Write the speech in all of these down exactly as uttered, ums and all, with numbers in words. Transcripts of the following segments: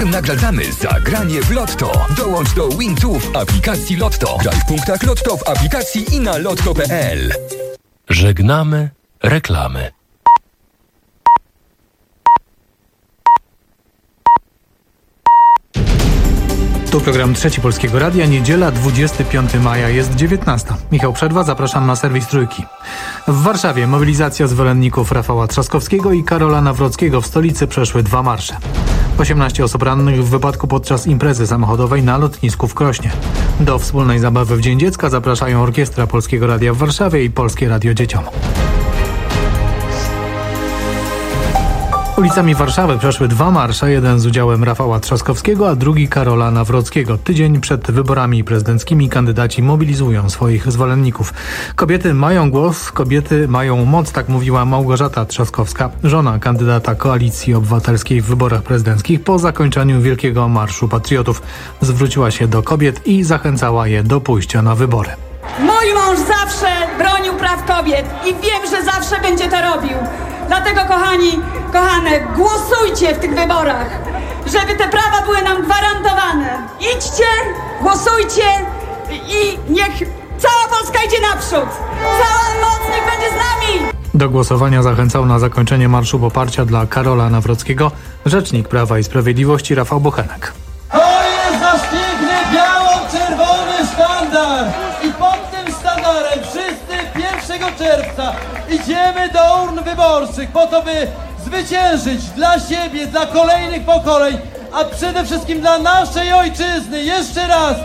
wybór nagradzamy za granie w Lotto. Dołącz do WinTwo w aplikacji Lotto. Graj w punktach Lotto w aplikacji i na lotto kropka p l. Żegnamy reklamy. Tu program Trzeci Polskiego Radia, niedziela dwudziestego piątego maja, jest dziewiętnasta. Michał Przerwa, zapraszam na serwis Trójki. W Warszawie mobilizacja zwolenników Rafała Trzaskowskiego i Karola Nawrockiego. W stolicy przeszły dwa marsze. osiemnaście osób rannych w wypadku podczas imprezy samochodowej na lotnisku w Krośnie. Do wspólnej zabawy w Dzień Dziecka zapraszają Orkiestra Polskiego Radia w Warszawie i Polskie Radio Dzieciom. Ulicami Warszawy przeszły dwa marsze, jeden z udziałem Rafała Trzaskowskiego, a drugi Karola Nawrockiego. Tydzień przed wyborami prezydenckimi kandydaci mobilizują swoich zwolenników. Kobiety mają głos, kobiety mają moc, tak mówiła Małgorzata Trzaskowska, żona kandydata Koalicji Obywatelskiej w wyborach prezydenckich po zakończeniu Wielkiego Marszu Patriotów. Zwróciła się do kobiet i zachęcała je do pójścia na wybory. Mój mąż zawsze bronił praw kobiet i wiem, że zawsze będzie to robił. Dlatego, kochani, kochane, głosujcie w tych wyborach, żeby te prawa były nam gwarantowane. Idźcie, głosujcie i niech cała Polska idzie naprzód. Cała moc niech będzie z nami. Do głosowania zachęcał na zakończenie marszu poparcia dla Karola Nawrockiego rzecznik Prawa i Sprawiedliwości Rafał Bochenek. To jest nasz piękny biało-czerwony sztandar i pod tym sztandarem wszyscy pierwszego czerwca idziemy do urn wyborczych po to, by zwyciężyć dla siebie, dla kolejnych pokoleń, a przede wszystkim dla naszej ojczyzny. Jeszcze raz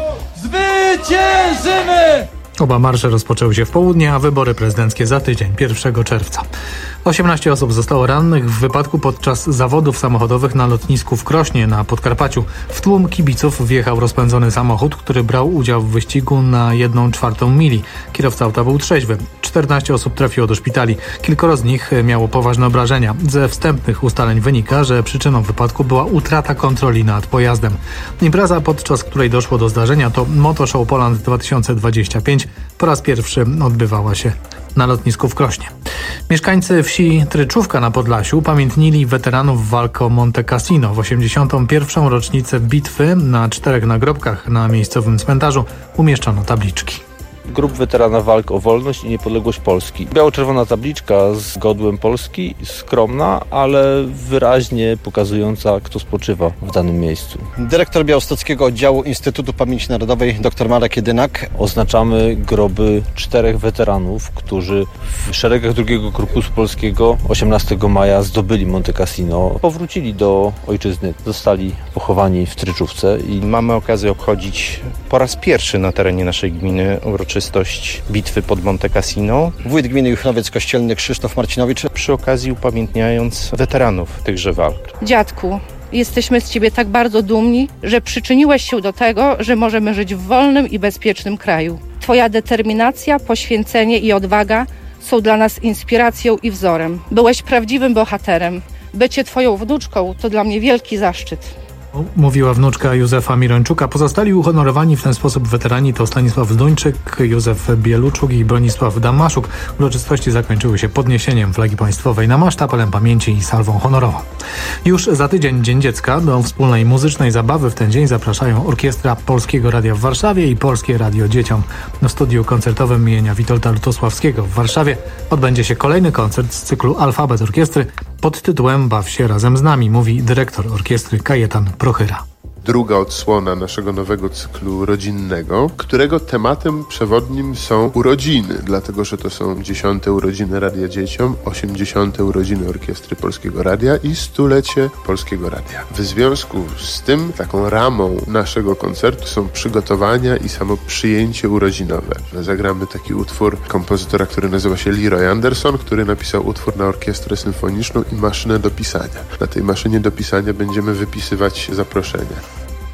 zwyciężymy! Oba marsze rozpoczęły się w południe, a wybory prezydenckie za tydzień, pierwszego czerwca. osiemnaście osób zostało rannych w wypadku podczas zawodów samochodowych na lotnisku w Krośnie na Podkarpaciu. W tłum kibiców wjechał rozpędzony samochód, który brał udział w wyścigu na jedną czwartą mili. Kierowca auta był trzeźwy. czternaście osób trafiło do szpitali. Kilkoro z nich miało poważne obrażenia. Ze wstępnych ustaleń wynika, że przyczyną wypadku była utrata kontroli nad pojazdem. Impreza, podczas której doszło do zdarzenia, to Motoshow Poland dwa tysiące dwadzieścia pięć. Po raz pierwszy odbywała się na lotnisku w Krośnie. Mieszkańcy wsi Tryczówka na Podlasiu upamiętnili weteranów walk o Monte Cassino. W osiemdziesiątą pierwszą rocznicę bitwy na czterech nagrobkach na miejscowym cmentarzu umieszczono tabliczki. Grup weterana walk o wolność i niepodległość Polski. Biało-czerwona tabliczka z godłem Polski, skromna, ale wyraźnie pokazująca, kto spoczywa w danym miejscu. Dyrektor Białostockiego Oddziału Instytutu Pamięci Narodowej dr Marek Jedynak. Oznaczamy groby czterech weteranów, którzy w szeregach drugiego Korpusu Polskiego osiemnastego maja zdobyli Monte Cassino. Powrócili do ojczyzny, zostali pochowani w Tryczówce. I mamy okazję obchodzić po raz pierwszy na terenie naszej gminy uroczystość bitwy pod Monte Cassino. Wójt gminy Juchnowiec Kościelny Krzysztof Marcinowicz. Przy okazji upamiętniając weteranów tychże walk. Dziadku, jesteśmy z Ciebie tak bardzo dumni, że przyczyniłeś się do tego, że możemy żyć w wolnym i bezpiecznym kraju. Twoja determinacja, poświęcenie i odwaga są dla nas inspiracją i wzorem. Byłeś prawdziwym bohaterem. Bycie Twoją wnuczką to dla mnie wielki zaszczyt. Mówiła wnuczka Józefa Mirończuka. Pozostali uhonorowani w ten sposób weterani to Stanisław Zduńczyk, Józef Bieluczuk i Bronisław Damaszuk. Uroczystości zakończyły się podniesieniem flagi państwowej na maszt, apelem pamięci i salwą honorową. Już za tydzień Dzień Dziecka. Do wspólnej muzycznej zabawy w ten dzień zapraszają Orkiestra Polskiego Radia w Warszawie i Polskie Radio Dzieciom. W studiu koncertowym imienia Witolda Lutosławskiego w Warszawie odbędzie się kolejny koncert z cyklu Alfabet Orkiestry pod tytułem Baw się razem z nami, mówi dyrektor orkiestry Kajetan Prochyra. Druga odsłona naszego nowego cyklu rodzinnego, którego tematem przewodnim są urodziny, dlatego że to są dziesiąte urodziny Radia Dzieciom, osiemdziesiąte urodziny Orkiestry Polskiego Radia i stulecie Polskiego Radia. W związku z tym taką ramą naszego koncertu są przygotowania i samo przyjęcie urodzinowe. Zagramy taki utwór kompozytora, który nazywa się Leroy Anderson, który napisał utwór na orkiestrę symfoniczną i maszynę do pisania. Na tej maszynie do pisania będziemy wypisywać zaproszenia.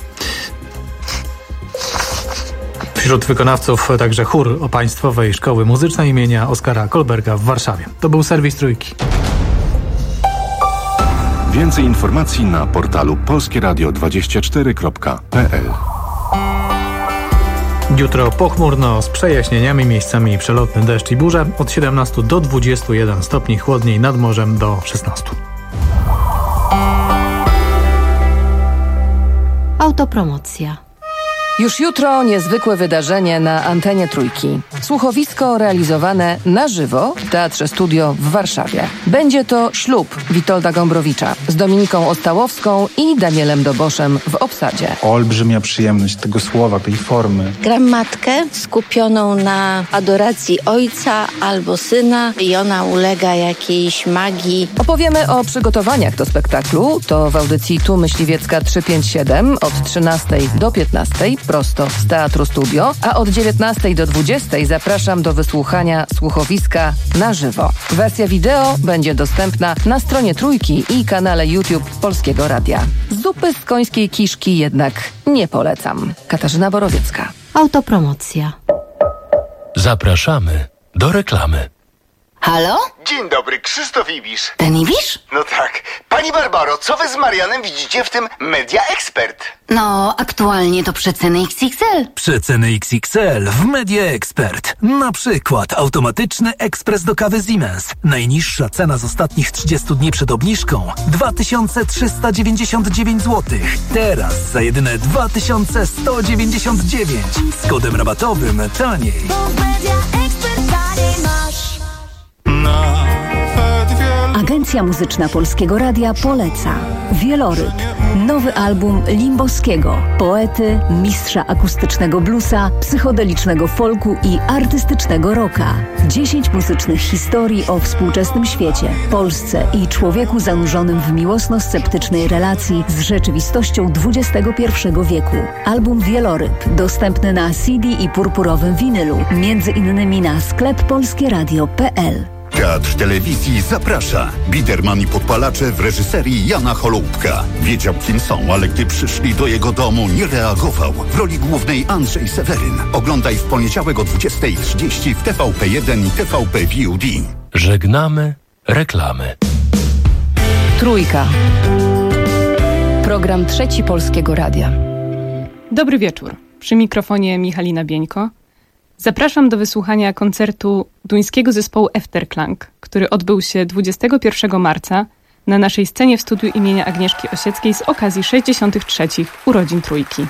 Wśród wykonawców także chór o Państwowej Szkoły Muzycznej imienia Oskara Kolberga w Warszawie. To był serwis Trójki. Więcej informacji na portalu polskie radio dwadzieścia cztery kropka p l. Jutro pochmurno z przejaśnieniami, miejscami przelotny deszcz i burze. Od siedemnastu do dwudziestu jeden stopni, chłodniej nad morzem do szesnastu. Autopromocja. Już jutro niezwykłe wydarzenie na antenie Trójki. Słuchowisko realizowane na żywo w Teatrze Studio w Warszawie. Będzie to Ślub Witolda Gombrowicza z Dominiką Ostałowską i Danielem Doboszem w obsadzie. Olbrzymia przyjemność tego słowa, tej formy. Gram matkę skupioną na adoracji ojca albo syna i ona ulega jakiejś magii. Opowiemy o przygotowaniach do spektaklu. To w audycji Tu Myśliwiecka trzysta pięćdziesiąt siedem od trzynastej do piętnastej. Prosto z Teatru Studio, a od dziewiętnastej do dwudziestej zapraszam do wysłuchania słuchowiska na żywo. Wersja wideo będzie dostępna na stronie Trójki i kanale YouTube Polskiego Radia. Zupy z końskiej kiszki jednak nie polecam. Katarzyna Borowiecka. Autopromocja. Zapraszamy do reklamy. Halo? Dzień dobry, Krzysztof Ibisz. Ten Ibisz? No tak. Pani Barbaro, co wy z Marianem widzicie w tym Media Expert? No, aktualnie to przeceny X X L. Przeceny X X L w Media Expert. Na przykład automatyczny ekspres do kawy Siemens. Najniższa cena z ostatnich trzydziestu dni przed obniżką dwa tysiące trzysta dziewięćdziesiąt dziewięć złotych. Teraz za jedyne dwa tysiące sto dziewięćdziesiąt dziewięć. Z kodem rabatowym taniej. Agencja Muzyczna Polskiego Radia poleca Wieloryb, nowy album Limboskiego, poety, mistrza akustycznego bluesa, psychodelicznego folku i artystycznego rocka. Dziesięć muzycznych historii o współczesnym świecie, Polsce i człowieku zanurzonym w miłosno-sceptycznej relacji z rzeczywistością dwudziestego pierwszego wieku. Album Wieloryb dostępny na C D i purpurowym winylu, między innymi na sklep polskieradio kropka p l. Teatr Telewizji zaprasza. Biderman i podpalacze w reżyserii Jana Holoubka. Wiedział, kim są, ale gdy przyszli do jego domu, nie reagował. W roli głównej Andrzej Seweryn. Oglądaj w poniedziałek o dwudziestej trzydzieści w T V P jeden i T V P V O D. Żegnamy reklamy. Trójka. Program Trzeci Polskiego Radia. Dobry wieczór. Przy mikrofonie Michalina Bieńko. Zapraszam do wysłuchania koncertu duńskiego zespołu Efterklang, który odbył się dwudziestego pierwszego marca na naszej scenie w studiu imienia Agnieszki Osieckiej z okazji sześćdziesiątych trzecich urodzin Trójki.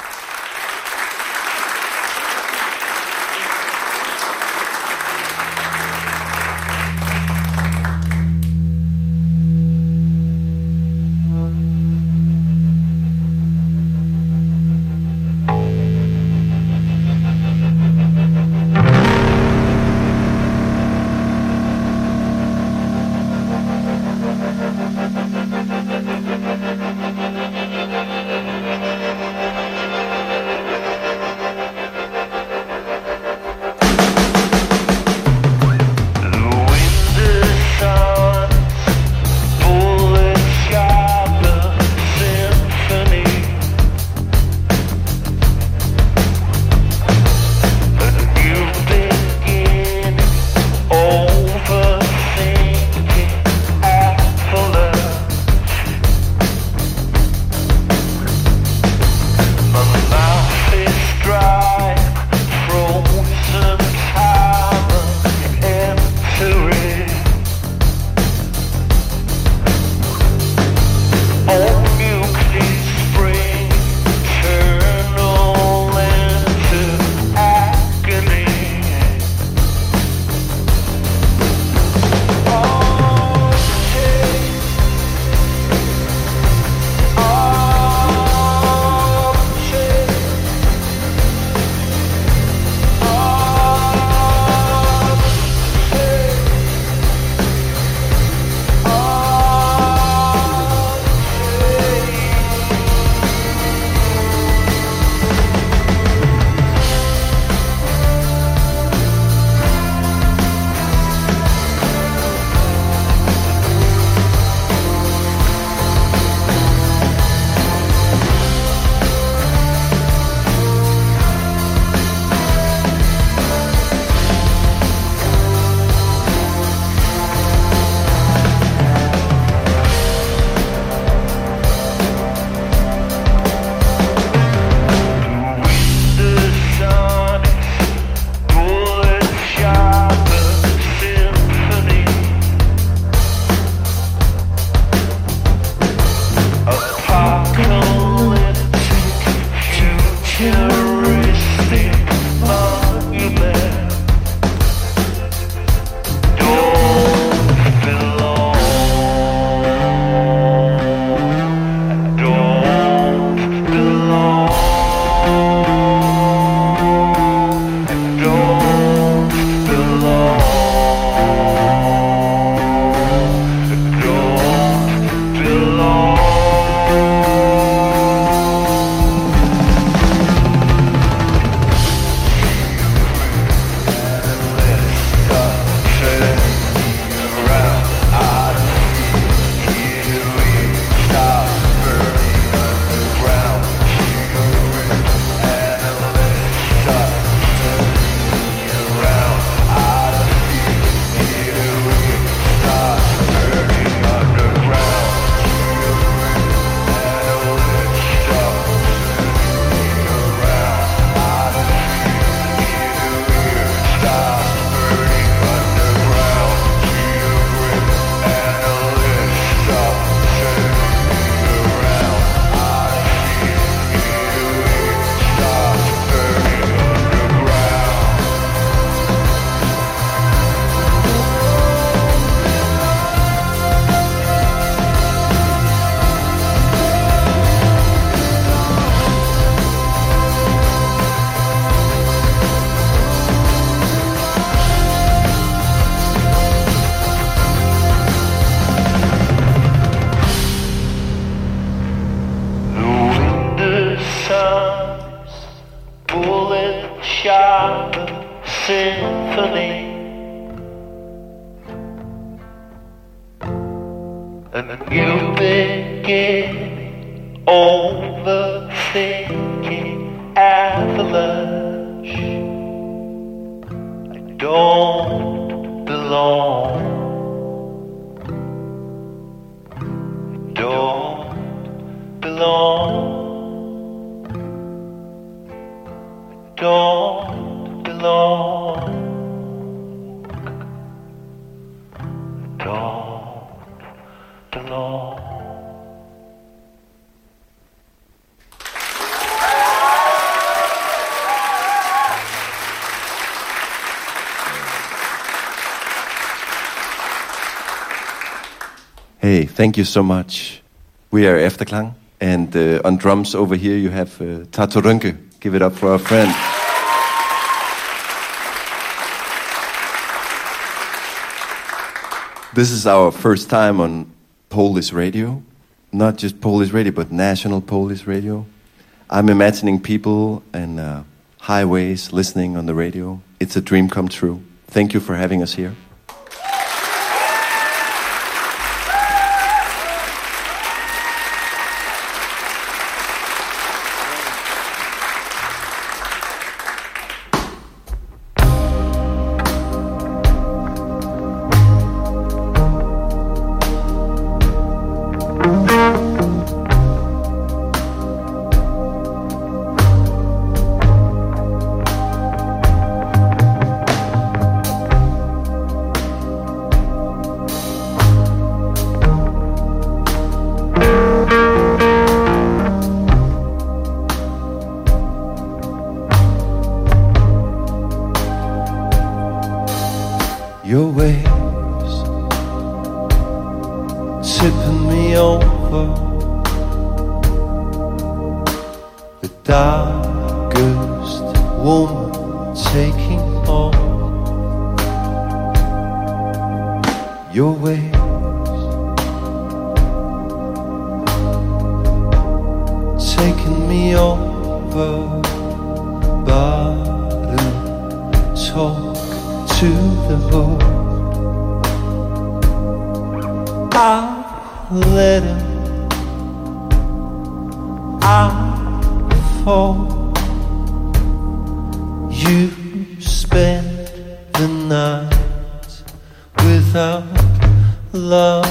another symphony, a new beginning, overthinking avalanche. I don't belong, I don't belong, I don't belong, I don't belong. Hey, thank you so much. We are Efterklang, and uh, on drums over here you have uh, Tato Rönke. Give it up for our friend. This is our first time on Polish radio. Not just Polish radio, but national Polish radio. I'm imagining people and uh, highways listening on the radio. It's a dream come true. Thank you for having us here. Your waves tipping me over, the darkest woman taking on. Your waves taking me over, but talk to the Lord. I'll let him, I'll fall. You spend the night without love.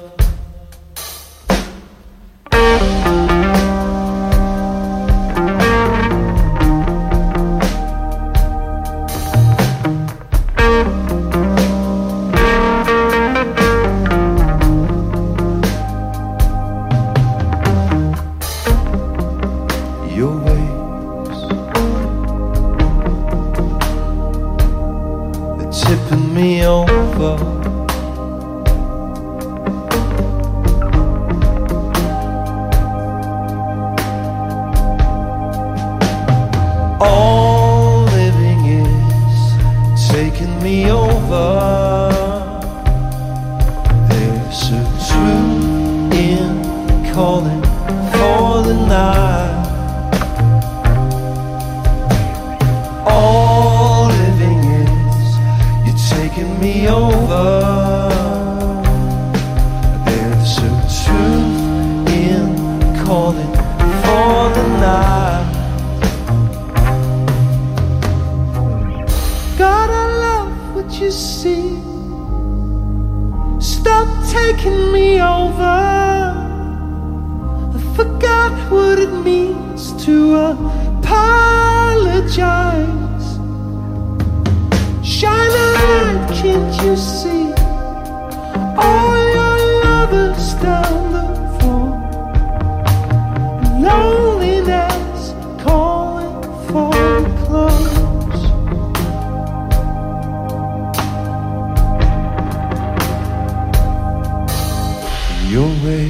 Tipping me over, all living is taking me over. There's a truth in calling for the night. All living is taking me over. There's a truth in calling for the night. God, I love what you see. Stop taking me over. I forgot what it means to apologize. Shine a light, can't you see? All your lovers down the floor. Loneliness calling for close. Your waves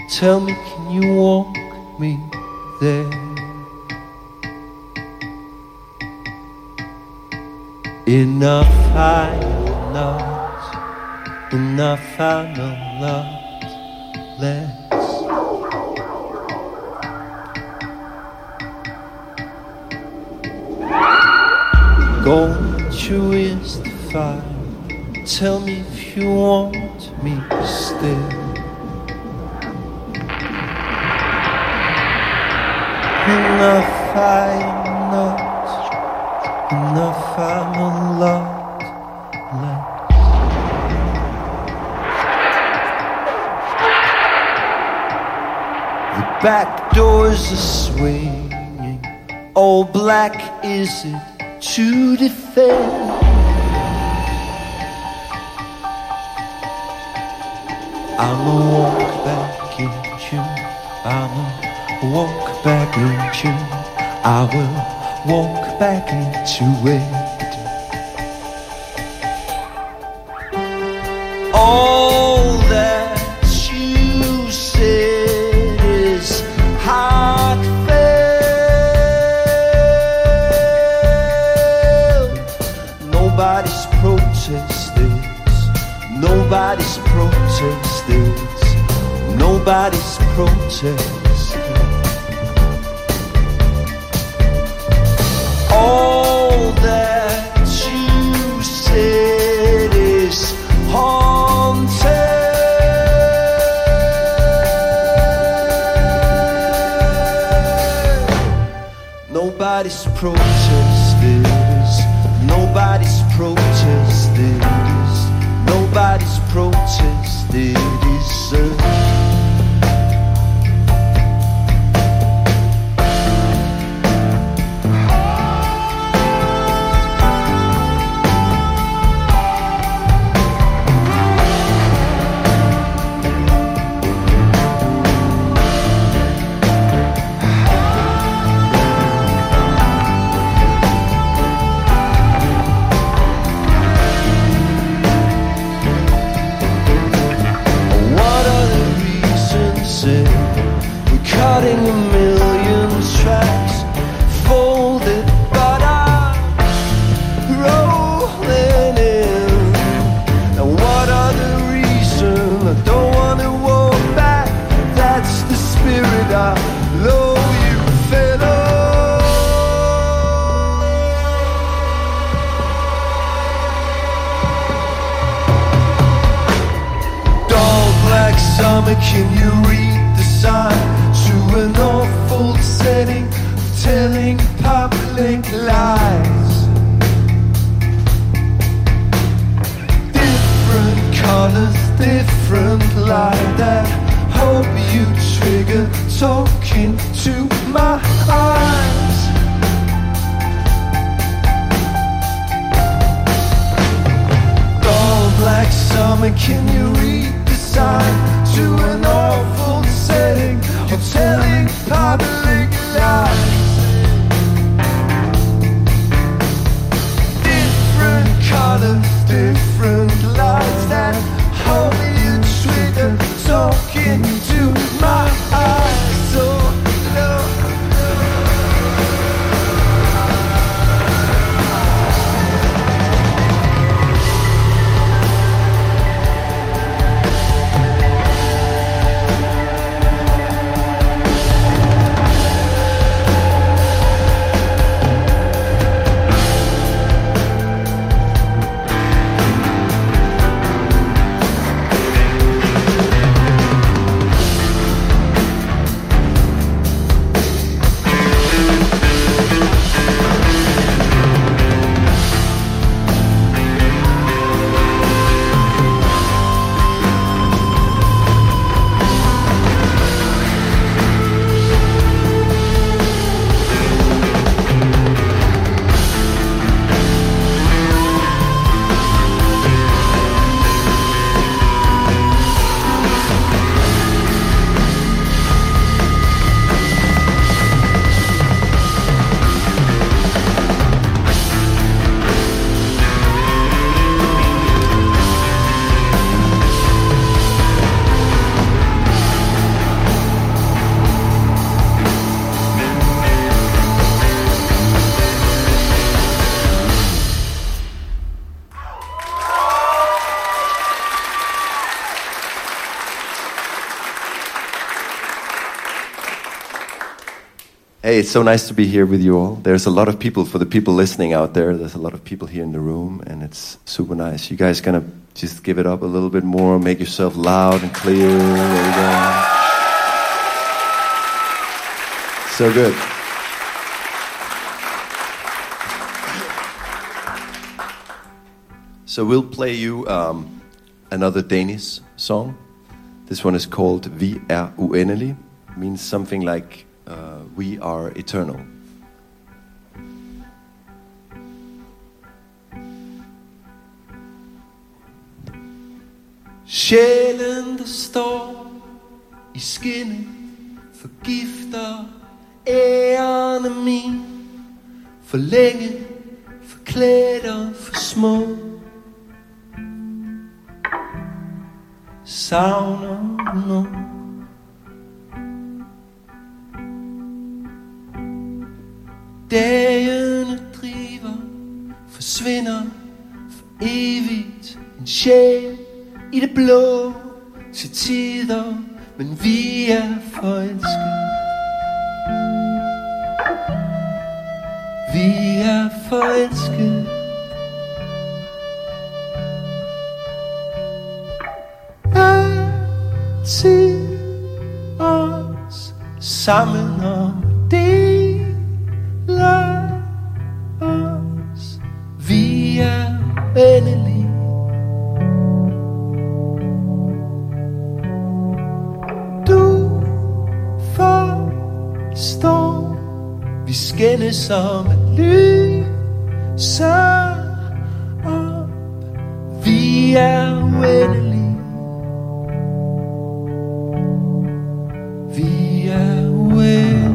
Tell me, can you walk me there? Enough I am not, enough I'm not less. Going through is the fire. Tell me if you want me still. Enough I am not, enough I'm a lot less. The back doors are swinging. All black is it to defend? I'ma walk back into, I'ma walk back into, I will walk back into it. All that you said is heartfelt. Nobody's protest this, nobody's protest this, nobody's protest. All that you said is haunted. Nobody's protest this, nobody's protest this, nobody's protest this. uh. Cutting a million tracks, folded but I'm rolling in. And what other reason? I don't want to walk back. That's the spirit I know you fellow. Dull black summer, can you read the sign? To an awful setting, telling public lies. Different colors, different light. That hope you trigger, talking to my eyes. Dull black summer, can you read the sign? To an awful setting, you're telling public lies. Different colors, different lights. That hold you trigger, talking to my eyes. So low. Hey, it's so nice to be here with you all. There's a lot of people, for the people listening out there, there's a lot of people here in the room, and it's super nice. You guys gonna just give it up a little bit more, make yourself loud and clear. There you go. So good. So we'll play you um, another Danish song. This one is called Vi er uendelige. Means something like uh, we are eternal. Sjælen, der står i skinnet, forgifter ærerne min. For længe, forklædt og for små. Savner nu. Dagene driver, forsvinder for evigt. En sjæl i det blå til tider, men vi er forelskede. Vi er forelskede. Altid os sammen og deler os. Vi er endelige. Du forstår, vi skændes om at lyse op. Vi er uendelige. Vi er uendelige.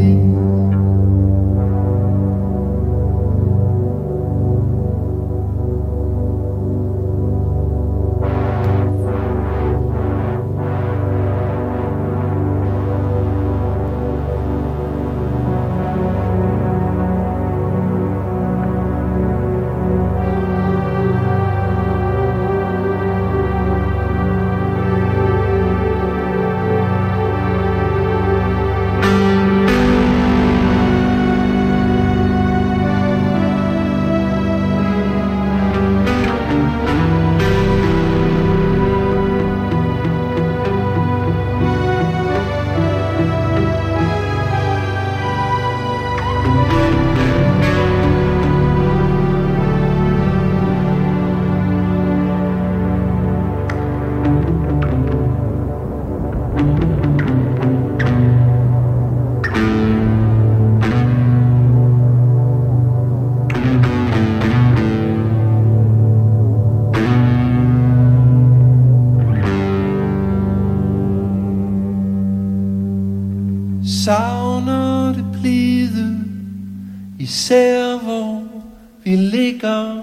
Savner det blide, især hvor vi ligger,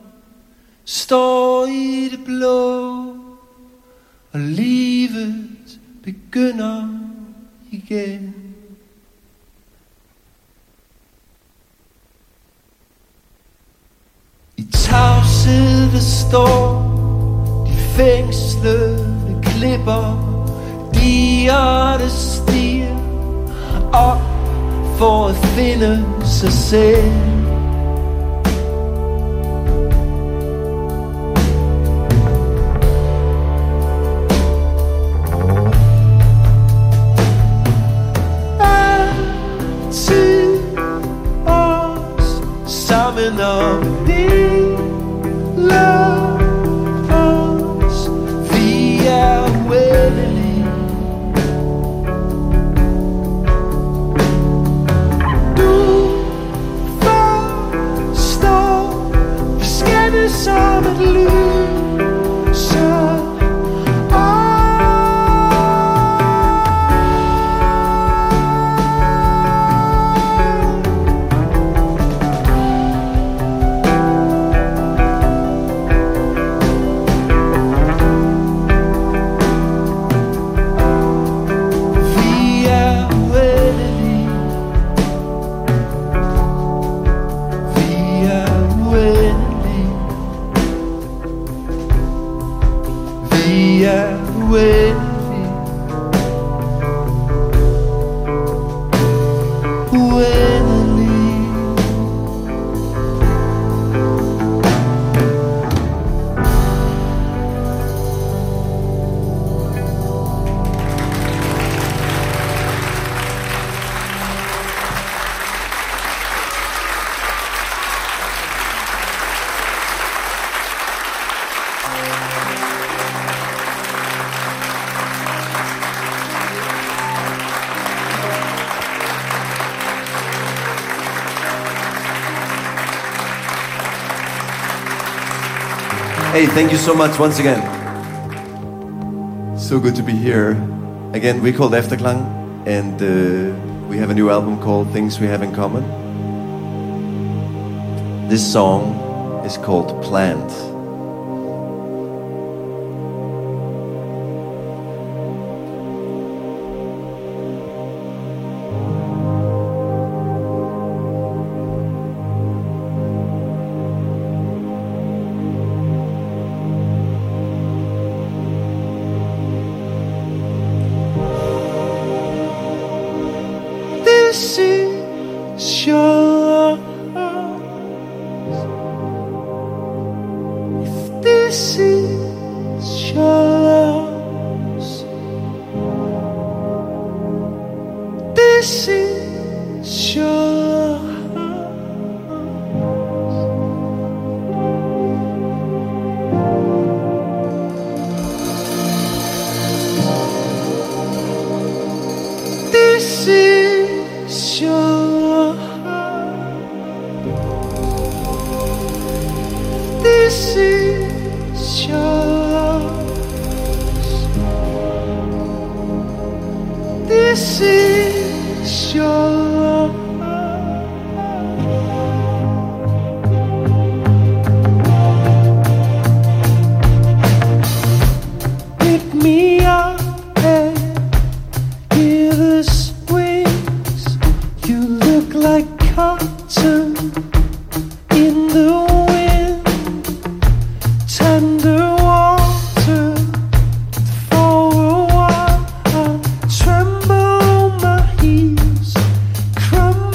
står i det blå, og livet begynder igen. I tavshed står de fængslede klipper, digerne stiger op for at finde sig selv. Altid os sammen om det lov os. Vi er uendelige. Du Hey, thank you so much once again. So good to be here. Again, we're called Efterklang, and uh, we have a new album called Things We Have in Common. This song is called Plant. This is your house. If this is your house, this is your house. This is your house. This is your house. This is your house. Pick me up and give us wings. You look like cotton in the wind, tender water for a while. I tremble on my heels, crumble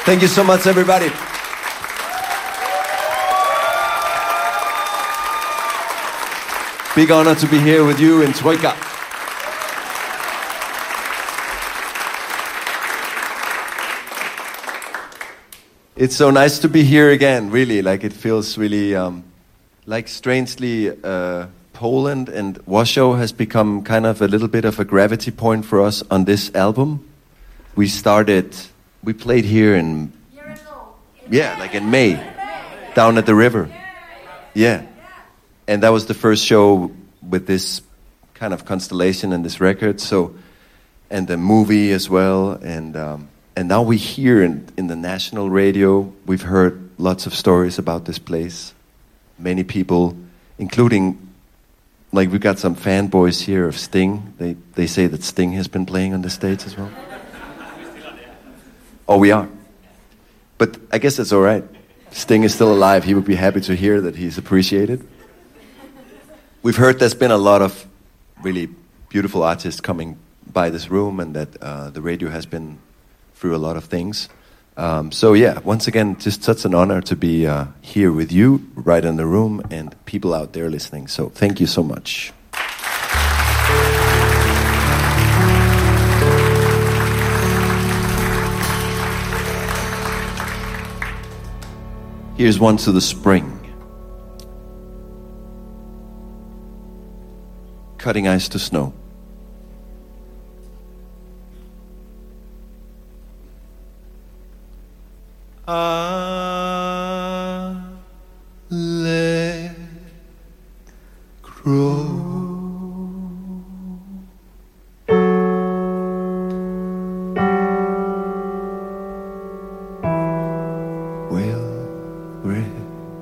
Thank you so much, everybody. Big honor to be here with you in Troika. It's so nice to be here again, really. Like, it feels really, um, like, strangely, uh, Poland and Warsaw has become kind of a little bit of a gravity point for us on this album. We started, we played here in, yeah, like in May, down at the river. Yeah. And that was the first show with this kind of constellation and this record, so, and the movie as well, and, um, And now we hear in, in the national radio, we've heard lots of stories about this place. Many people, including, like, we've got some fanboys here of Sting. They they say that Sting has been playing on the stage as well. Oh, we are. But I guess that's all right. Sting is still alive. He would be happy to hear that he's appreciated. We've heard there's been a lot of really beautiful artists coming by this room, and that uh, the radio has been through a lot of things. Um, so yeah, once again, just such an honor to be uh, here with you, right in the room, and people out there listening. So thank you so much. Here's one to the spring. Cutting ice to snow. I let grow. Well read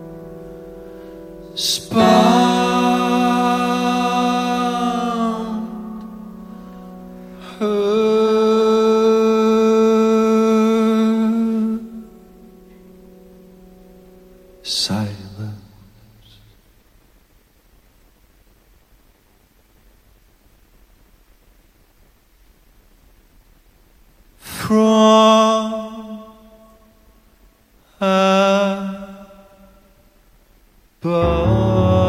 spawned her. Silence. From above.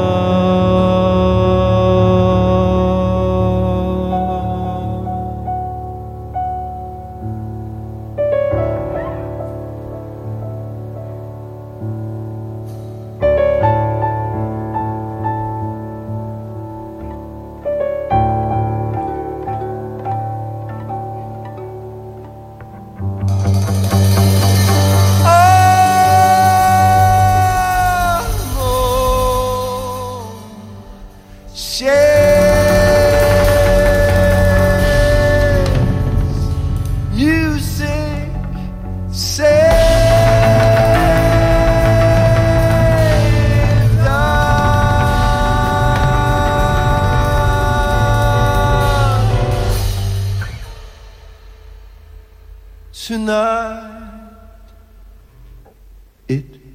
Tonight it did.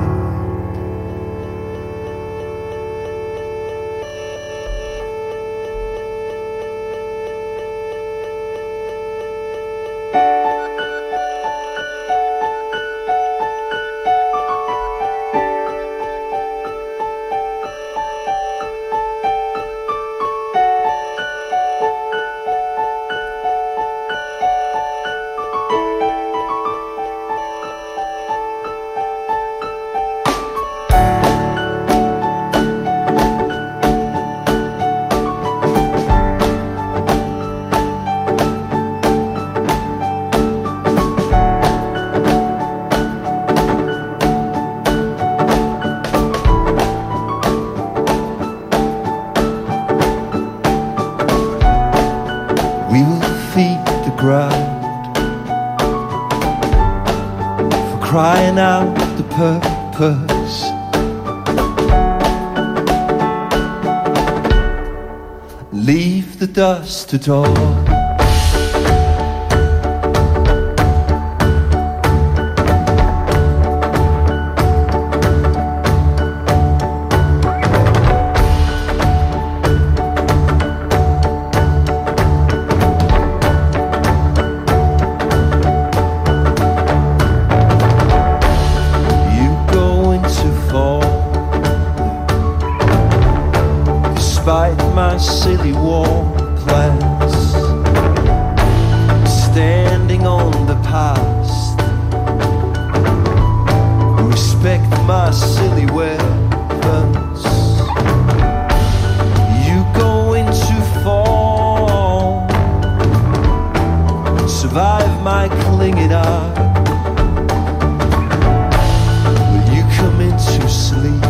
We will feed the ground for crying out the purpose. Leave the dust to dawn. survive my clinging art. Will you come into sleep?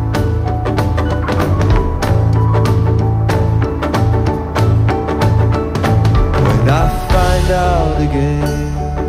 When I find out again.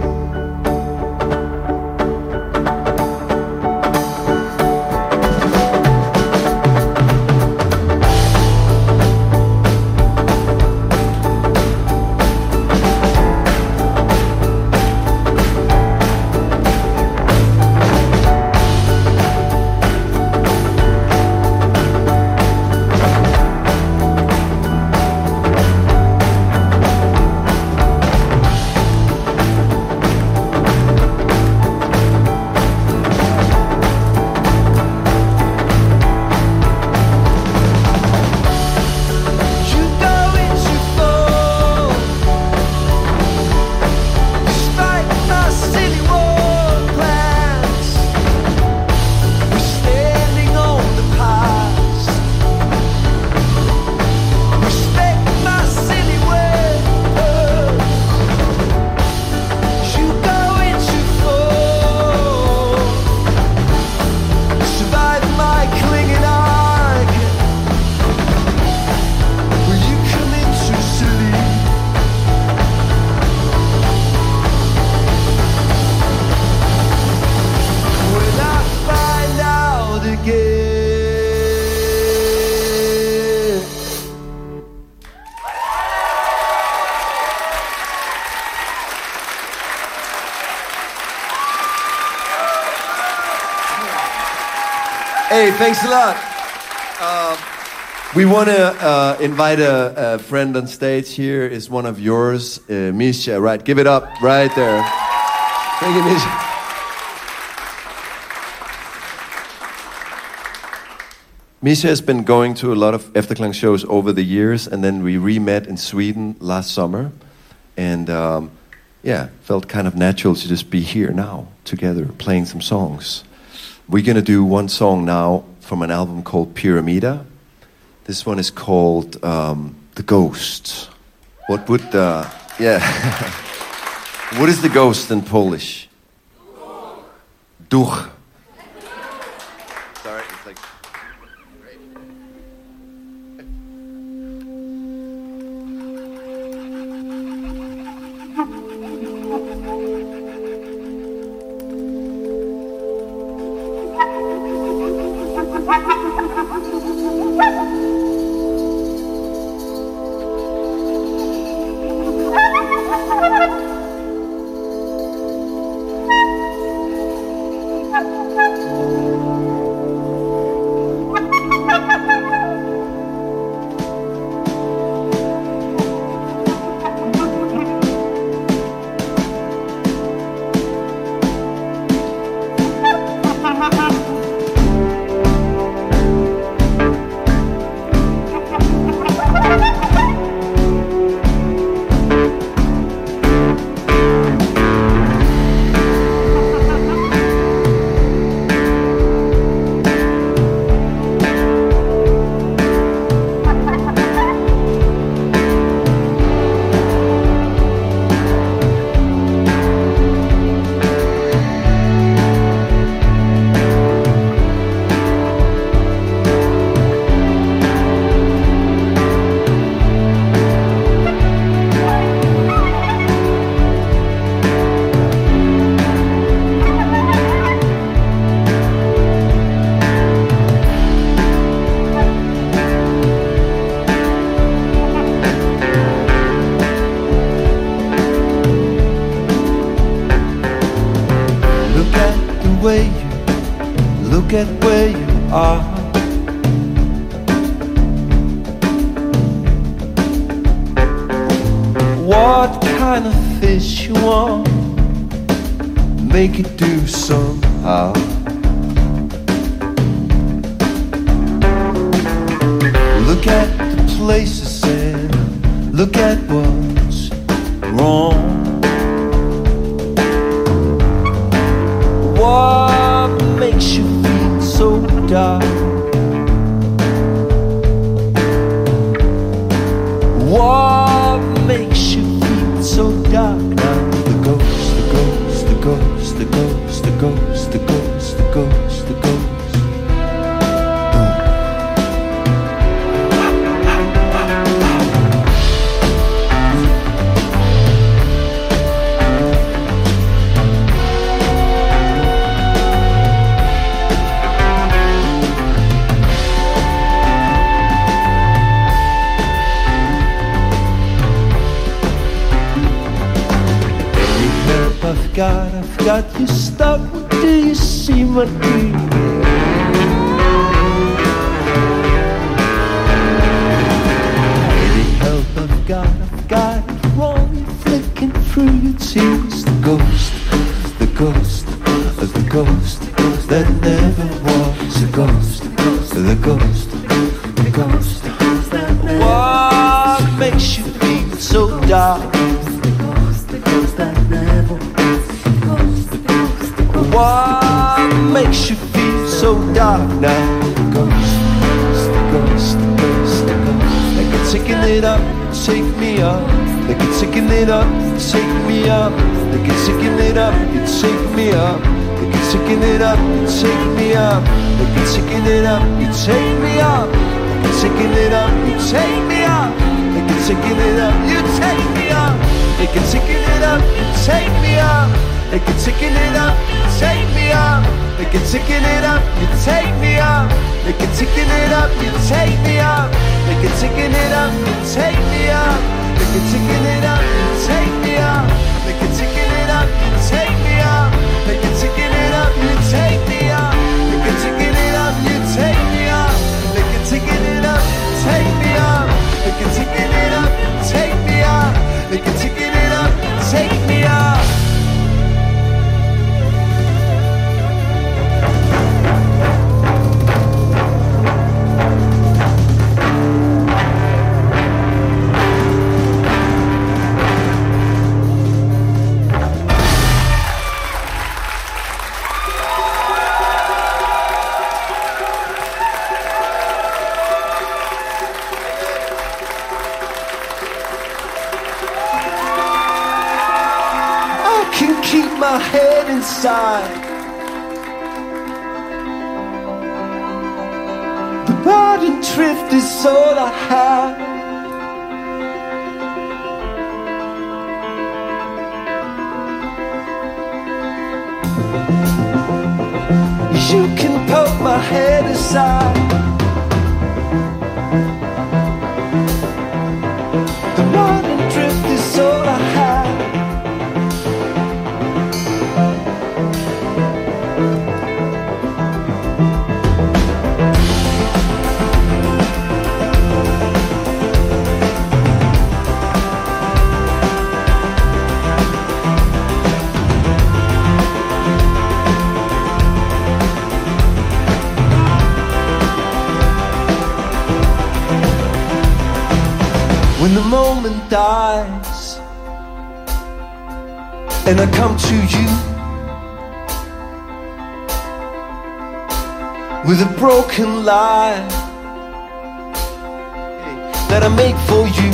Hey, thanks a lot. Uh, we want to uh, invite a, a friend on stage here. Is one of yours, uh, Misha, right? Give it up right there. Thank you, Misha. Misha has been going to a lot of Efterklang shows over the years, and then we re-met in Sweden last summer. And um, yeah, felt kind of natural to just be here now, together, playing some songs. We're going to do one song now from an album called Pyramida. This one is called um, The Ghost. What would the... Yeah. What is the ghost in Polish? Duch. Sorry, it's like... At where you are. What kind of fish you want? Make it do somehow. Look at the places and look at what's wrong. What makes you feel so dark? What makes you feel so dark now? ghost, the ghost. I've got, I've got you stuck. Do you see my dream? Any help I've got, I've got it wrong. Flicking through your tears. The ghost, the ghost, the ghost that never was a ghost. The ghost, the ghost. What makes you feel so dark? What makes you feel so dark now? The ghost, the ghost, the ghost, the ghost. They can taking it up, take me up. They can taking it up, take me up. They can taking it up, you take me up. They can taking it up, you take me up. They can taking it up, you take me up. They can taking it up, you take me up. They can taking it up, you take me up. They can taking it up, you take me up. They can taking it up, take me up. They can taking it up, you take me up. They can taking it up, you take me up. They can taking it up, you take me up. They can taking it up, you take me up. They can taking it up, you take me up. They can taking it up, you take me up. They can taking it up, you take me up. They can taking it up, take me up. They can taking it up, take me up. They can taking it up, take me up. My head inside. The bottom drift is all I have. You can poke my head aside. The bottom drift is all I have. When the moment dies and I come to you with a broken lie that I make for you,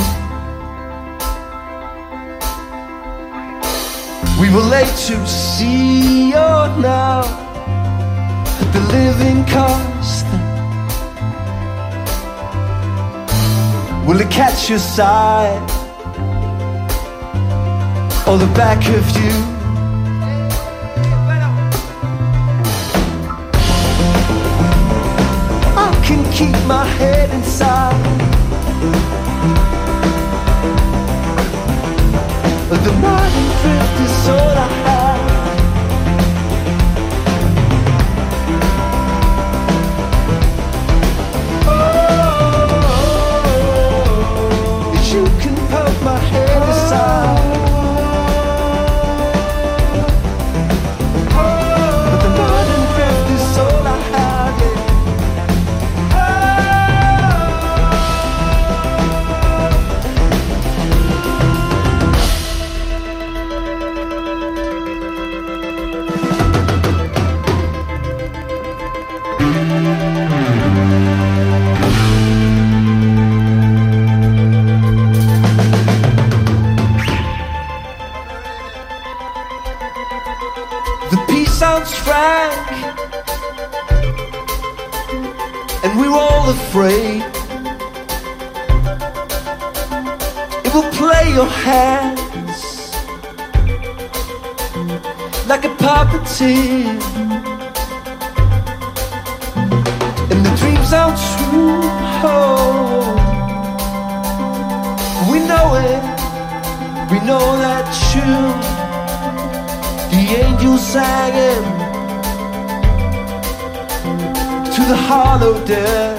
we were late to see, oh now the living constant. Will it catch your side or the back of you? I can keep my head inside. The modern drift is all I have. You can poke my head aside, but the modern drift is all I have. The peace sounds frank, we're all afraid. It will play your hands like a puppeteer, and the dreams aren't true. Oh, we know it, we know that tune. The angels sang it to the hollow dead.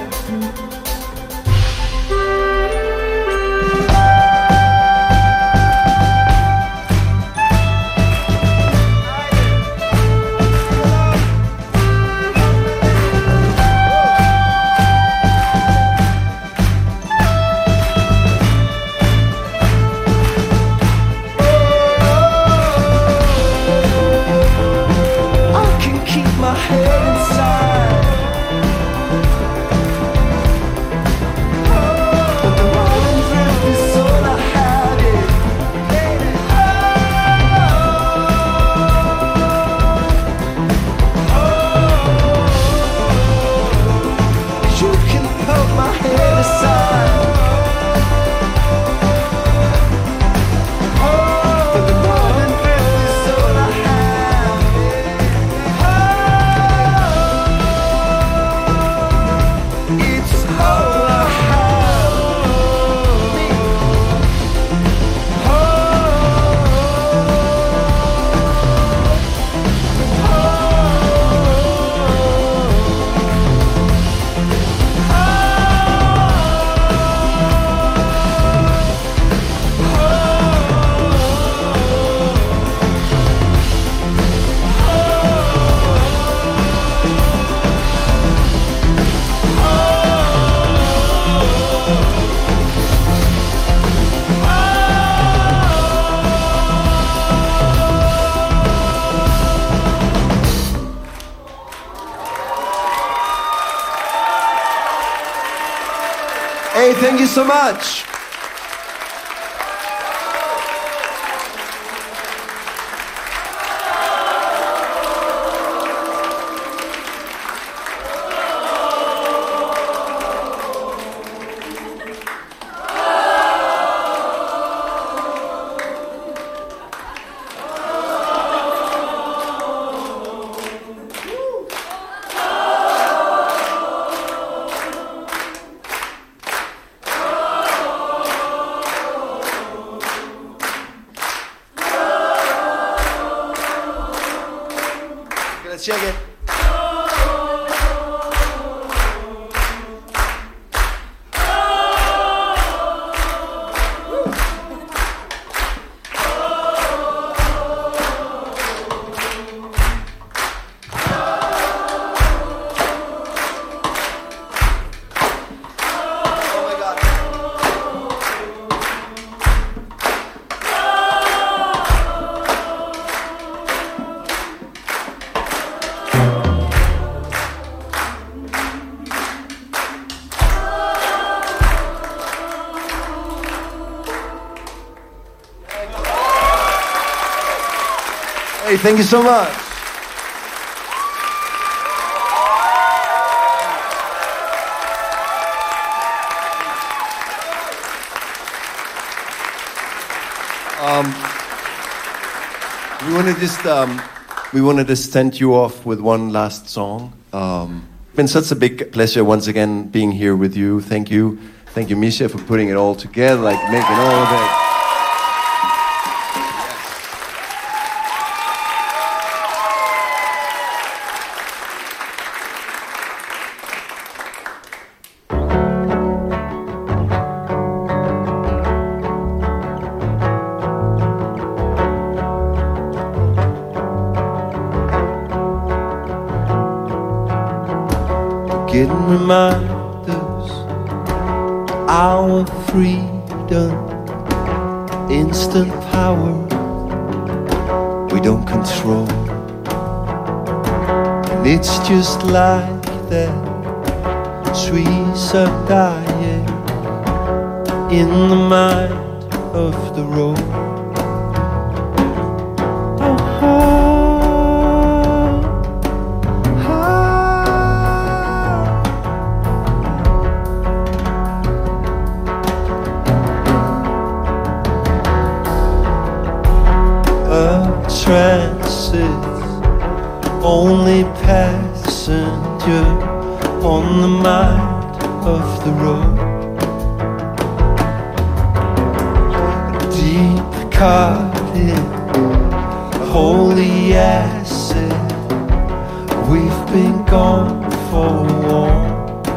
Hey, thank you so much. Check it. Hey, thank you so much. Um, we want to just um, we wanted to send you off with one last song. Um, it's been such a big pleasure once again being here with you. Thank you, thank you, Misha, for putting it all together, like making all of it. Getting reminders, our freedom, instant power, we don't control. And it's just like that, trees are dying in the mind of the road. trances, only passenger on the mind of the road. Deep caught in holy acid, we've been gone for a while.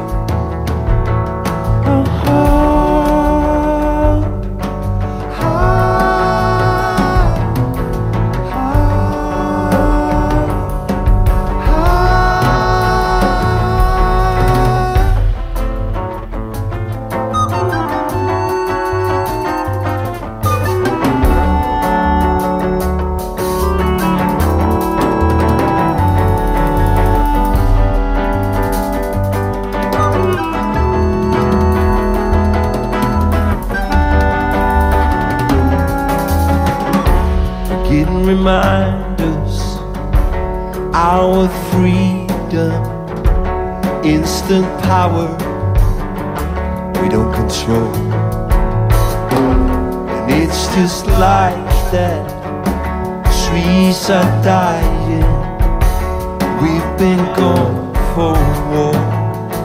Remind us our freedom, instant power we don't control. And it's just like that, trees are dying, we've been gone for a war.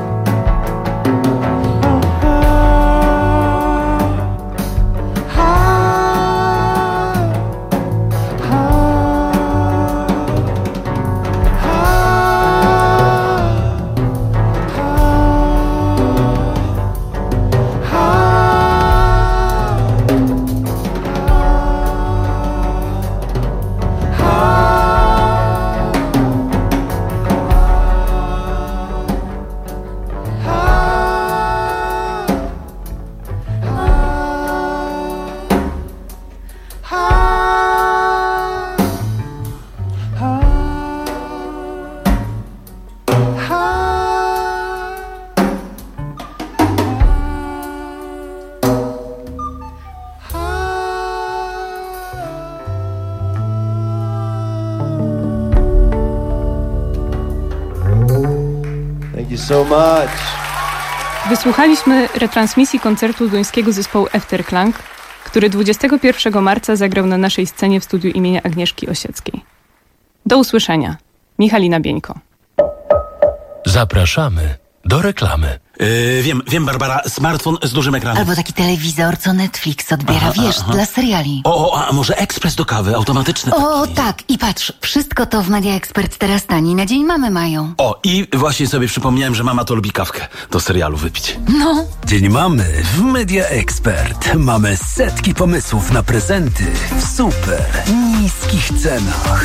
So much. Wysłuchaliśmy retransmisji koncertu duńskiego zespołu Efterklang, który dwudziestego pierwszego marca zagrał na naszej scenie w studiu imienia Agnieszki Osieckiej. Do usłyszenia. Michalina Bieńko. Zapraszamy do reklamy. Yy, wiem, wiem, Barbara, smartfon z dużym ekranem. Albo taki telewizor, co Netflix odbiera, aha, wiesz, aha. dla seriali. O, o, a może ekspres do kawy, automatyczny O, taki. tak, i patrz, wszystko to w Media Expert teraz taniej na dzień mamy mają. O, i właśnie sobie przypomniałem, że mama to lubi kawkę do serialu wypić. No. Dzień mamy w Media Expert. Mamy setki pomysłów na prezenty w super niskich cenach.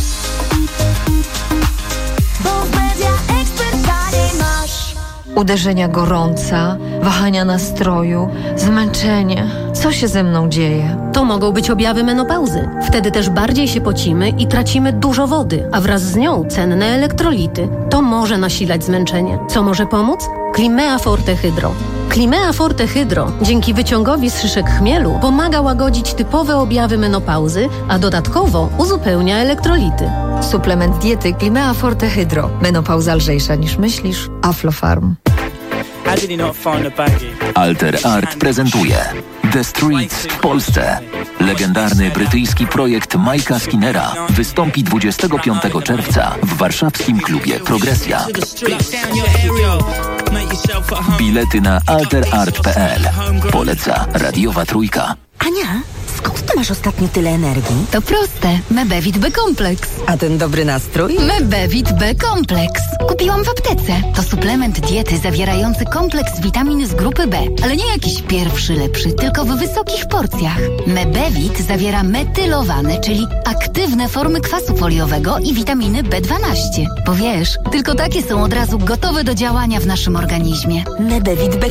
Uderzenia gorąca, wahania nastroju, zmęczenie. Co się ze mną dzieje? To mogą być objawy menopauzy. Wtedy też bardziej się pocimy i tracimy dużo wody, a wraz z nią cenne elektrolity. To może nasilać zmęczenie. Co może pomóc? Climea Forte Hydro. Climea Forte Hydro dzięki wyciągowi z szyszek chmielu pomaga łagodzić typowe objawy menopauzy, a dodatkowo uzupełnia elektrolity. Suplement diety Climea Forte Hydro. Menopauza lżejsza niż myślisz. Aflofarm. Alter Art prezentuje The Streets w Polsce. Legendarny brytyjski projekt Mike'a Skinnera wystąpi dwudziestego piątego czerwca w warszawskim klubie Progresja. Bilety na alter art kropka p l. Poleca Radiowa Trójka. Ania, skąd ty masz ostatnio tyle energii? To proste. Mebevit B-Kompleks. A ten dobry nastrój? Mebevit B-Kompleks. Kupiłam w aptece. To suplement diety zawierający kompleks witamin z grupy B. Ale nie jakiś pierwszy lepszy, tylko w wysokich porcjach. Mebevit zawiera metylowane, czyli aktywne formy kwasu foliowego i witaminy B dwanaście. Bo wiesz, tylko takie są od razu gotowe do działania w naszym organizmie. Mebevit B